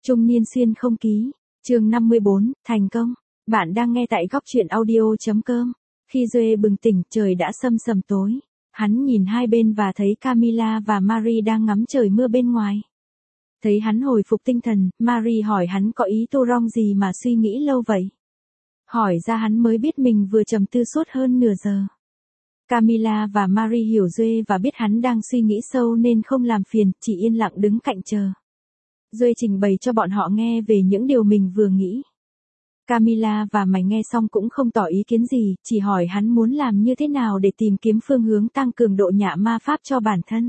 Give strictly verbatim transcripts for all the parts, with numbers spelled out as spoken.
Trung niên xuyên không ký, chương năm mươi bốn, thành công. Bạn đang nghe tại góc truyện audio chấm com. Khi Joe bừng tỉnh, trời đã sâm sầm tối. Hắn nhìn hai bên và thấy Camilla và Marie đang ngắm trời mưa bên ngoài. Thấy hắn hồi phục tinh thần, Marie hỏi hắn có ý tô rong gì mà suy nghĩ lâu vậy. Hỏi ra hắn mới biết mình vừa trầm tư suốt hơn nửa giờ. Camilla và Marie hiểu Joe và biết hắn đang suy nghĩ sâu nên không làm phiền, chỉ yên lặng đứng cạnh chờ. Joe trình bày cho bọn họ nghe về những điều mình vừa nghĩ. Camilla và mày nghe xong cũng không tỏ ý kiến gì, chỉ hỏi hắn muốn làm như thế nào để tìm kiếm phương hướng tăng cường độ nhạ ma pháp cho bản thân.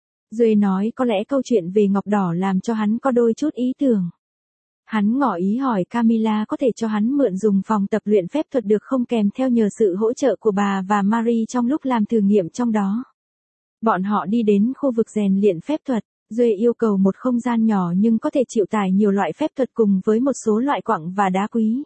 Joe nói có lẽ câu chuyện về ngọc đỏ làm cho hắn có đôi chút ý tưởng. Hắn ngỏ ý hỏi Camilla có thể cho hắn mượn dùng phòng tập luyện phép thuật được không, kèm theo nhờ sự hỗ trợ của bà và Marie trong lúc làm thử nghiệm trong đó. Bọn họ đi đến khu vực rèn luyện phép thuật. Joe yêu cầu một không gian nhỏ nhưng có thể chịu tải nhiều loại phép thuật cùng với một số loại quặng và đá quý.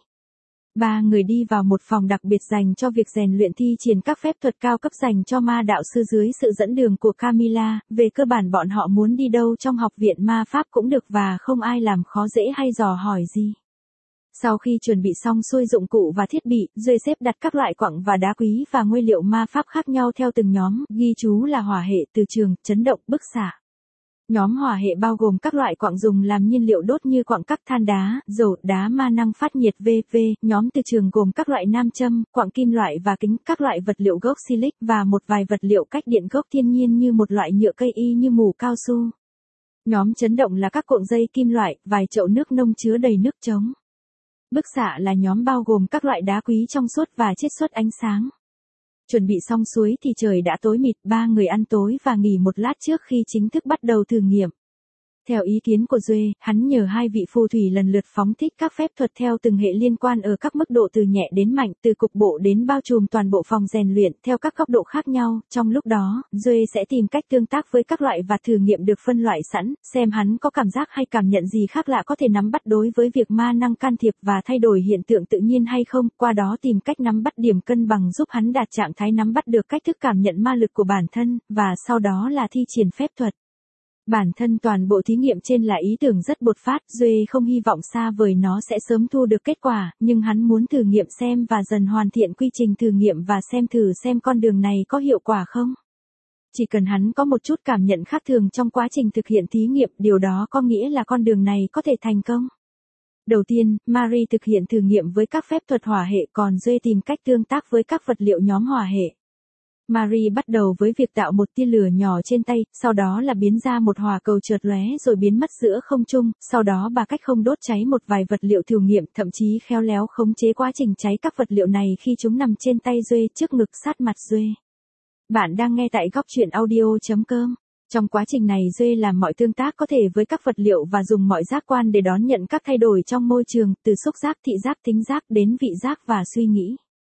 Ba người đi vào một phòng đặc biệt dành cho việc rèn luyện thi triển các phép thuật cao cấp dành cho ma đạo sư dưới sự dẫn đường của Camilla. Về cơ bản bọn họ muốn đi đâu trong học viện ma pháp cũng được và không ai làm khó dễ hay dò hỏi gì. Sau khi chuẩn bị xong xuôi dụng cụ và thiết bị, Joe xếp đặt các loại quặng và đá quý và nguyên liệu ma pháp khác nhau theo từng nhóm, ghi chú là hỏa hệ, từ trường, chấn động, bức xạ. Nhóm hỏa hệ bao gồm các loại quặng dùng làm nhiên liệu đốt như quặng các than đá, dầu, đá ma năng phát nhiệt vân vân. Nhóm từ trường gồm các loại nam châm, quặng kim loại và kính, các loại vật liệu gốc silic và một vài vật liệu cách điện gốc thiên nhiên như một loại nhựa cây y như mủ cao su. Nhóm chấn động là các cuộn dây kim loại, vài chậu nước nông chứa đầy nước trống. Bức xạ là nhóm bao gồm các loại đá quý trong suốt và chiết xuất ánh sáng. Chuẩn bị xong xuôi thì trời đã tối mịt, ba người ăn tối và nghỉ một lát trước khi chính thức bắt đầu thử nghiệm. Theo ý kiến của Joe, hắn nhờ hai vị phù thủy lần lượt phóng thích các phép thuật theo từng hệ liên quan ở các mức độ từ nhẹ đến mạnh, từ cục bộ đến bao trùm toàn bộ phòng rèn luyện theo các góc độ khác nhau. Trong lúc đó, Joe sẽ tìm cách tương tác với các loại và thử nghiệm được phân loại sẵn, xem hắn có cảm giác hay cảm nhận gì khác lạ có thể nắm bắt đối với việc ma năng can thiệp và thay đổi hiện tượng tự nhiên hay không, qua đó tìm cách nắm bắt điểm cân bằng giúp hắn đạt trạng thái nắm bắt được cách thức cảm nhận ma lực của bản thân, và sau đó là thi triển phép thuật. Bản thân toàn bộ thí nghiệm trên là ý tưởng rất bột phát, Joe không hy vọng xa vời nó sẽ sớm thu được kết quả, nhưng hắn muốn thử nghiệm xem và dần hoàn thiện quy trình thử nghiệm và xem thử xem con đường này có hiệu quả không. Chỉ cần hắn có một chút cảm nhận khác thường trong quá trình thực hiện thí nghiệm, điều đó có nghĩa là con đường này có thể thành công. Đầu tiên, Marie thực hiện thử nghiệm với các phép thuật hỏa hệ, còn Joe tìm cách tương tác với các vật liệu nhóm hỏa hệ. Marie bắt đầu với việc tạo một tia lửa nhỏ trên tay, sau đó là biến ra một hỏa cầu chợt lóe rồi biến mất giữa không trung, sau đó bà cách không đốt cháy một vài vật liệu thử nghiệm, thậm chí khéo léo khống chế quá trình cháy các vật liệu này khi chúng nằm trên tay Joe, trước ngực sát mặt Joe. Bạn đang nghe tại góc truyện audio chấm com. Trong quá trình này Joe làm mọi tương tác có thể với các vật liệu và dùng mọi giác quan để đón nhận các thay đổi trong môi trường, từ xúc giác, thị giác, thính giác đến vị giác và suy nghĩ.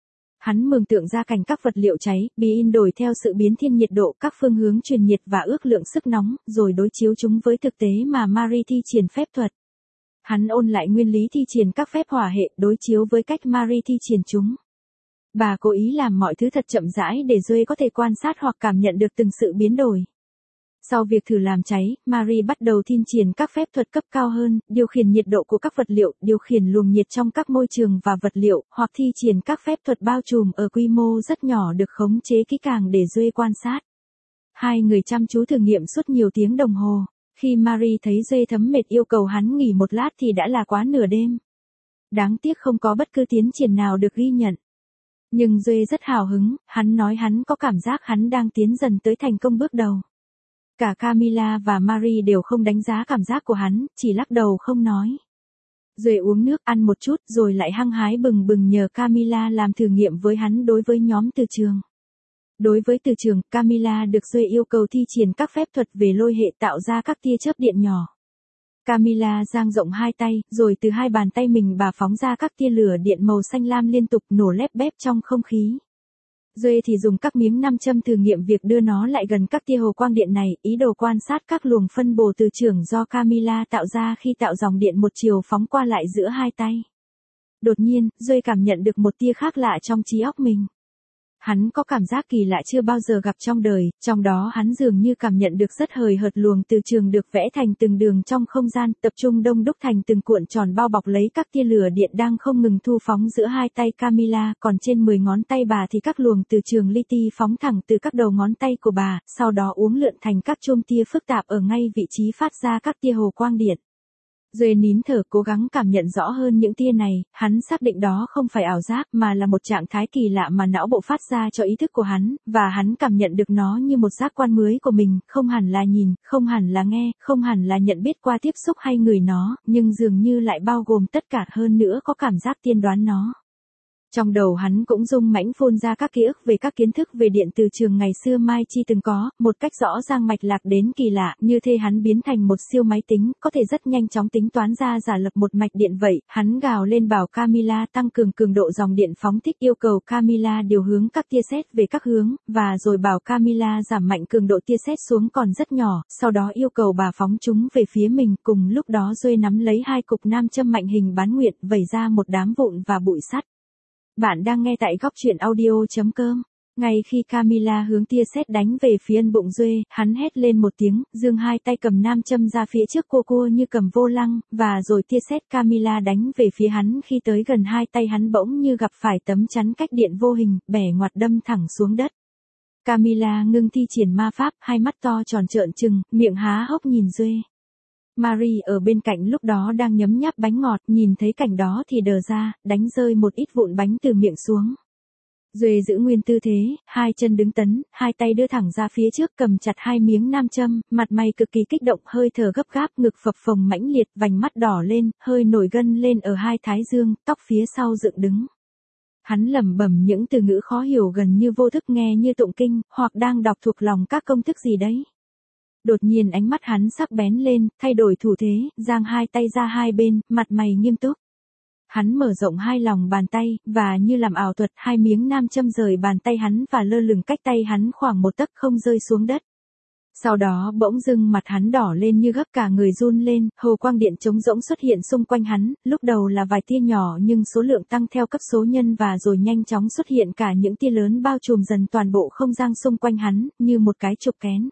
Hắn mường tượng ra cảnh các vật liệu cháy, bị đổi theo sự biến thiên nhiệt độ, các phương hướng truyền nhiệt và ước lượng sức nóng, rồi đối chiếu chúng với thực tế mà Marie thi triển phép thuật. Hắn ôn lại nguyên lý thi triển các phép hỏa hệ, đối chiếu với cách Marie thi triển chúng. Bà cố ý làm mọi thứ thật chậm rãi để Joe có thể quan sát hoặc cảm nhận được từng sự biến đổi. Sau việc thử làm cháy, Marie bắt đầu thi triển các phép thuật cấp cao hơn, điều khiển nhiệt độ của các vật liệu, điều khiển luồng nhiệt trong các môi trường và vật liệu, hoặc thi triển các phép thuật bao trùm ở quy mô rất nhỏ được khống chế kỹ càng để Joe quan sát. Hai người chăm chú thử nghiệm suốt nhiều tiếng đồng hồ. Khi Marie thấy Joe thấm mệt yêu cầu hắn nghỉ một lát thì đã là quá nửa đêm. Đáng tiếc không có bất cứ tiến triển nào được ghi nhận. Nhưng Joe rất hào hứng, hắn nói hắn có cảm giác hắn đang tiến dần tới thành công bước đầu. Cả Camilla và Marie đều không đánh giá cảm giác của hắn, chỉ lắc đầu không nói. Joe uống nước, ăn một chút, rồi lại hăng hái bừng bừng nhờ Camilla làm thử nghiệm với hắn đối với nhóm từ trường. Đối với từ trường, Camilla được Joe yêu cầu thi triển các phép thuật về lôi hệ tạo ra các tia chớp điện nhỏ. Camilla dang rộng hai tay, rồi từ hai bàn tay mình bà phóng ra các tia lửa điện màu xanh lam liên tục nổ lép bép trong không khí. Joe thì dùng các miếng nam châm thử nghiệm việc đưa nó lại gần các tia hồ quang điện này, ý đồ quan sát các luồng phân bổ từ trường do Camilla tạo ra khi tạo dòng điện một chiều phóng qua lại giữa hai tay. Đột nhiên, Joe cảm nhận được một tia khác lạ trong trí óc mình. Hắn có cảm giác kỳ lạ chưa bao giờ gặp trong đời, trong đó hắn dường như cảm nhận được rất hời hợt luồng từ trường được vẽ thành từng đường trong không gian, tập trung đông đúc thành từng cuộn tròn bao bọc lấy các tia lửa điện đang không ngừng thu phóng giữa hai tay Camilla, còn trên mười ngón tay bà thì các luồng từ trường li ti phóng thẳng từ các đầu ngón tay của bà, sau đó uốn lượn thành các chôm tia phức tạp ở ngay vị trí phát ra các tia hồ quang điện. Duệ nín thở cố gắng cảm nhận rõ hơn những tia này, hắn xác định đó không phải ảo giác mà là một trạng thái kỳ lạ mà não bộ phát ra cho ý thức của hắn, và hắn cảm nhận được nó như một giác quan mới của mình, không hẳn là nhìn, không hẳn là nghe, không hẳn là nhận biết qua tiếp xúc hay ngửi nó, nhưng dường như lại bao gồm tất cả, hơn nữa có cảm giác tiên đoán nó. Trong đầu hắn cũng rung mãnh phun ra các ký ức về các kiến thức về điện từ trường ngày xưa Mai Chi từng có, một cách rõ ràng mạch lạc đến kỳ lạ, như thế hắn biến thành một siêu máy tính, có thể rất nhanh chóng tính toán ra giả lập một mạch điện vậy. Hắn gào lên bảo Camilla tăng cường cường độ dòng điện phóng thích, yêu cầu Camilla điều hướng các tia sét về các hướng, và rồi bảo Camilla giảm mạnh cường độ tia sét xuống còn rất nhỏ, sau đó yêu cầu bà phóng chúng về phía mình. Cùng lúc đó Duệ nắm lấy hai cục nam châm mạnh hình bán nguyệt, vẩy ra một đám vụn và bụi sắt. Bạn đang nghe tại góc truyện audio.com. Ngay khi Camilla hướng tia sét đánh về phía ân bụng Duệ, hắn hét lên một tiếng, giương hai tay cầm nam châm ra phía trước cô cô như cầm vô lăng, và rồi tia sét Camilla đánh về phía hắn khi tới gần hai tay hắn bỗng như gặp phải tấm chắn cách điện vô hình, bẻ ngoặt đâm thẳng xuống đất. Camilla ngưng thi triển ma pháp, hai mắt to tròn trợn trừng, miệng há hốc nhìn Duệ. Marie ở bên cạnh lúc đó đang nhấm nháp bánh ngọt, nhìn thấy cảnh đó thì đờ ra, đánh rơi một ít vụn bánh từ miệng xuống. Duệ giữ nguyên tư thế, hai chân đứng tấn, hai tay đưa thẳng ra phía trước cầm chặt hai miếng nam châm, mặt mày cực kỳ kích động, hơi thở gấp gáp, ngực phập phồng mãnh liệt, vành mắt đỏ lên, hơi nổi gân lên ở hai thái dương, tóc phía sau dựng đứng. Hắn lẩm bẩm những từ ngữ khó hiểu gần như vô thức, nghe như tụng kinh, hoặc đang đọc thuộc lòng các công thức gì đấy. Đột nhiên ánh mắt hắn sắc bén lên, thay đổi thủ thế, giang hai tay ra hai bên, mặt mày nghiêm túc. Hắn mở rộng hai lòng bàn tay, và như làm ảo thuật, hai miếng nam châm rời bàn tay hắn và lơ lửng cách tay hắn khoảng một tấc không rơi xuống đất. Sau đó bỗng dưng mặt hắn đỏ lên như gấp, cả người run lên, hồ quang điện trống rỗng xuất hiện xung quanh hắn, lúc đầu là vài tia nhỏ nhưng số lượng tăng theo cấp số nhân và rồi nhanh chóng xuất hiện cả những tia lớn bao trùm dần toàn bộ không gian xung quanh hắn, như một cái chụp kén.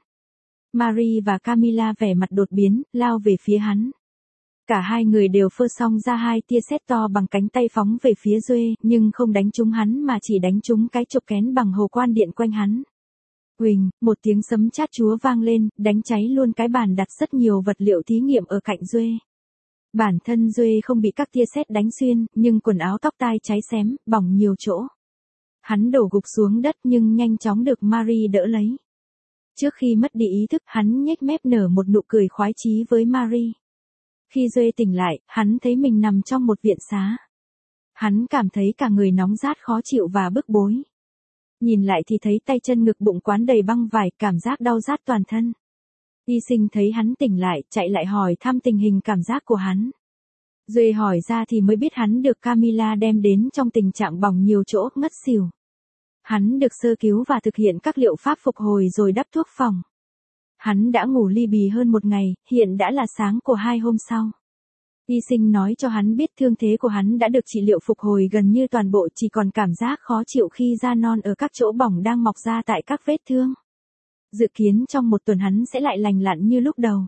Marie và Camilla vẻ mặt đột biến, lao về phía hắn. Cả hai người đều phơ xong ra hai tia sét to bằng cánh tay phóng về phía Duệ, nhưng không đánh trúng hắn mà chỉ đánh trúng cái chụp kén bằng hồ quan điện quanh hắn. Huỳnh, một tiếng sấm chát chúa vang lên, đánh cháy luôn cái bàn đặt rất nhiều vật liệu thí nghiệm ở cạnh Duệ. Bản thân Duệ không bị các tia sét đánh xuyên, nhưng quần áo tóc tai cháy xém, bỏng nhiều chỗ. Hắn đổ gục xuống đất nhưng nhanh chóng được Marie đỡ lấy. Trước khi mất đi ý thức, hắn nhếch mép nở một nụ cười khoái chí với Marie. Khi Duệ tỉnh lại, hắn thấy mình nằm trong một viện xá. Hắn cảm thấy cả người nóng rát khó chịu và bức bối. Nhìn lại thì thấy tay chân ngực bụng quán đầy băng vải, cảm giác đau rát toàn thân. Y sinh thấy hắn tỉnh lại, chạy lại hỏi thăm tình hình cảm giác của hắn. Duệ hỏi ra thì mới biết hắn được Camilla đem đến trong tình trạng bỏng nhiều chỗ, ngất xỉu. Hắn được sơ cứu và thực hiện các liệu pháp phục hồi rồi đắp thuốc phòng. Hắn đã ngủ li bì hơn một ngày, hiện đã là sáng của hai hôm sau. Y sinh nói cho hắn biết thương thế của hắn đã được trị liệu phục hồi gần như toàn bộ, chỉ còn cảm giác khó chịu khi da non ở các chỗ bỏng đang mọc ra tại các vết thương. Dự kiến trong một tuần hắn sẽ lại lành lặn như lúc đầu.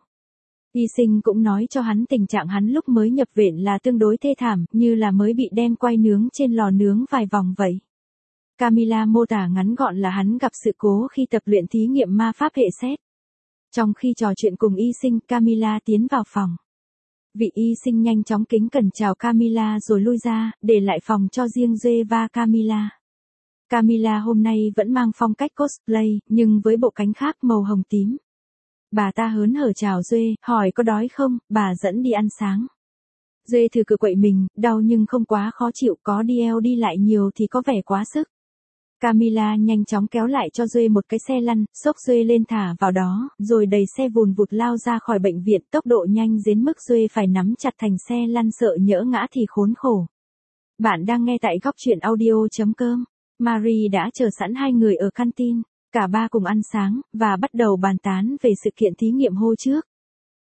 Y sinh cũng nói cho hắn tình trạng hắn lúc mới nhập viện là tương đối thê thảm, như là mới bị đem quay nướng trên lò nướng vài vòng vậy. Camilla mô tả ngắn gọn là hắn gặp sự cố khi tập luyện thí nghiệm ma pháp hệ sét. Trong khi trò chuyện cùng y sinh, Camilla tiến vào phòng. Vị y sinh nhanh chóng kính cẩn chào Camilla rồi lui ra, để lại phòng cho riêng Duệ và Camilla. Camilla hôm nay vẫn mang phong cách cosplay, nhưng với bộ cánh khác màu hồng tím. Bà ta hớn hở chào Duệ, hỏi có đói không, bà dẫn đi ăn sáng. Duệ thử cự quậy mình, đau nhưng không quá khó chịu, có đi eo đi lại nhiều thì có vẻ quá sức. Camilla nhanh chóng kéo lại cho Duệ một cái xe lăn, xốc Duệ lên thả vào đó, rồi đẩy xe vùn vụt lao ra khỏi bệnh viện, tốc độ nhanh đến mức Duệ phải nắm chặt thành xe lăn sợ nhỡ ngã thì khốn khổ. Bạn đang nghe tại góc truyện audio.com. Marie đã chờ sẵn hai người ở canteen, cả ba cùng ăn sáng, và bắt đầu bàn tán về sự kiện thí nghiệm hôm trước.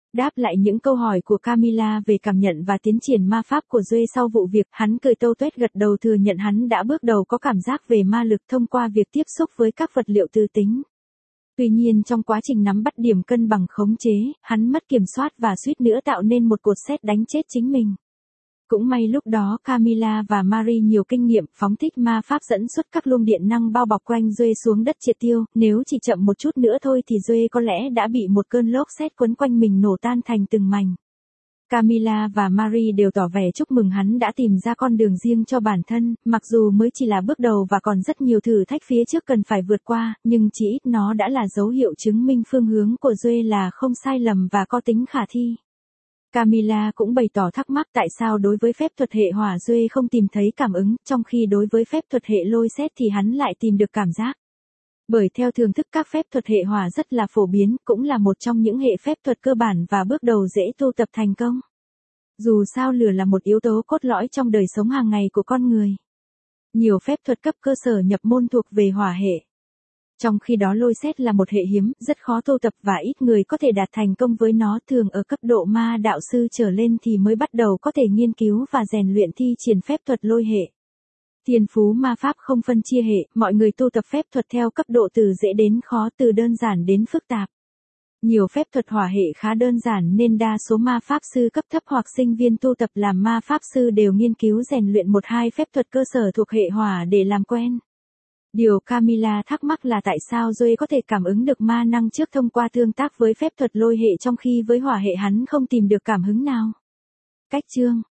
Đáp lại những câu hỏi của Camilla về cảm nhận và tiến triển ma pháp của Joe sau vụ việc, hắn cười tâu tuét gật đầu thừa nhận hắn đã bước đầu có cảm giác về ma lực thông qua việc tiếp xúc với các vật liệu tư tính. Tuy nhiên trong quá trình nắm bắt điểm cân bằng khống chế, hắn mất kiểm soát và suýt nữa tạo nên một cột sét đánh chết chính mình. Cũng may lúc đó Camilla và Marie nhiều kinh nghiệm phóng thích ma pháp dẫn xuất các luồng điện năng bao bọc quanh Joe xuống đất triệt tiêu, nếu chỉ chậm một chút nữa thôi thì Joe có lẽ đã bị một cơn lốc sét quấn quanh mình nổ tan thành từng mảnh. Camilla và Marie đều tỏ vẻ chúc mừng hắn đã tìm ra con đường riêng cho bản thân, mặc dù mới chỉ là bước đầu và còn rất nhiều thử thách phía trước cần phải vượt qua, nhưng chỉ ít nó đã là dấu hiệu chứng minh phương hướng của Joe là không sai lầm và có tính khả thi. Camilla cũng bày tỏ thắc mắc tại sao đối với phép thuật hệ hỏa Joe không tìm thấy cảm ứng, trong khi đối với phép thuật hệ lôi sét thì hắn lại tìm được cảm giác. Bởi theo thường thức các phép thuật hệ hỏa rất là phổ biến, cũng là một trong những hệ phép thuật cơ bản và bước đầu dễ tu tập thành công. Dù sao lửa là một yếu tố cốt lõi trong đời sống hàng ngày của con người. Nhiều phép thuật cấp cơ sở nhập môn thuộc về hỏa hệ. Trong khi đó lôi sét là một hệ hiếm, rất khó tu tập và ít người có thể đạt thành công với nó, thường ở cấp độ ma đạo sư trở lên thì mới bắt đầu có thể nghiên cứu và rèn luyện thi triển phép thuật lôi hệ. Thiên phú ma pháp không phân chia hệ, mọi người tu tập phép thuật theo cấp độ từ dễ đến khó, từ đơn giản đến phức tạp. Nhiều phép thuật hỏa hệ khá đơn giản nên đa số ma pháp sư cấp thấp hoặc sinh viên tu tập làm ma pháp sư đều nghiên cứu rèn luyện một hai phép thuật cơ sở thuộc hệ hỏa để làm quen. Điều Camilla thắc mắc là tại sao Joe có thể cảm ứng được ma năng trước thông qua tương tác với phép thuật lôi hệ trong khi với hỏa hệ hắn không tìm được cảm hứng nào. Cách chương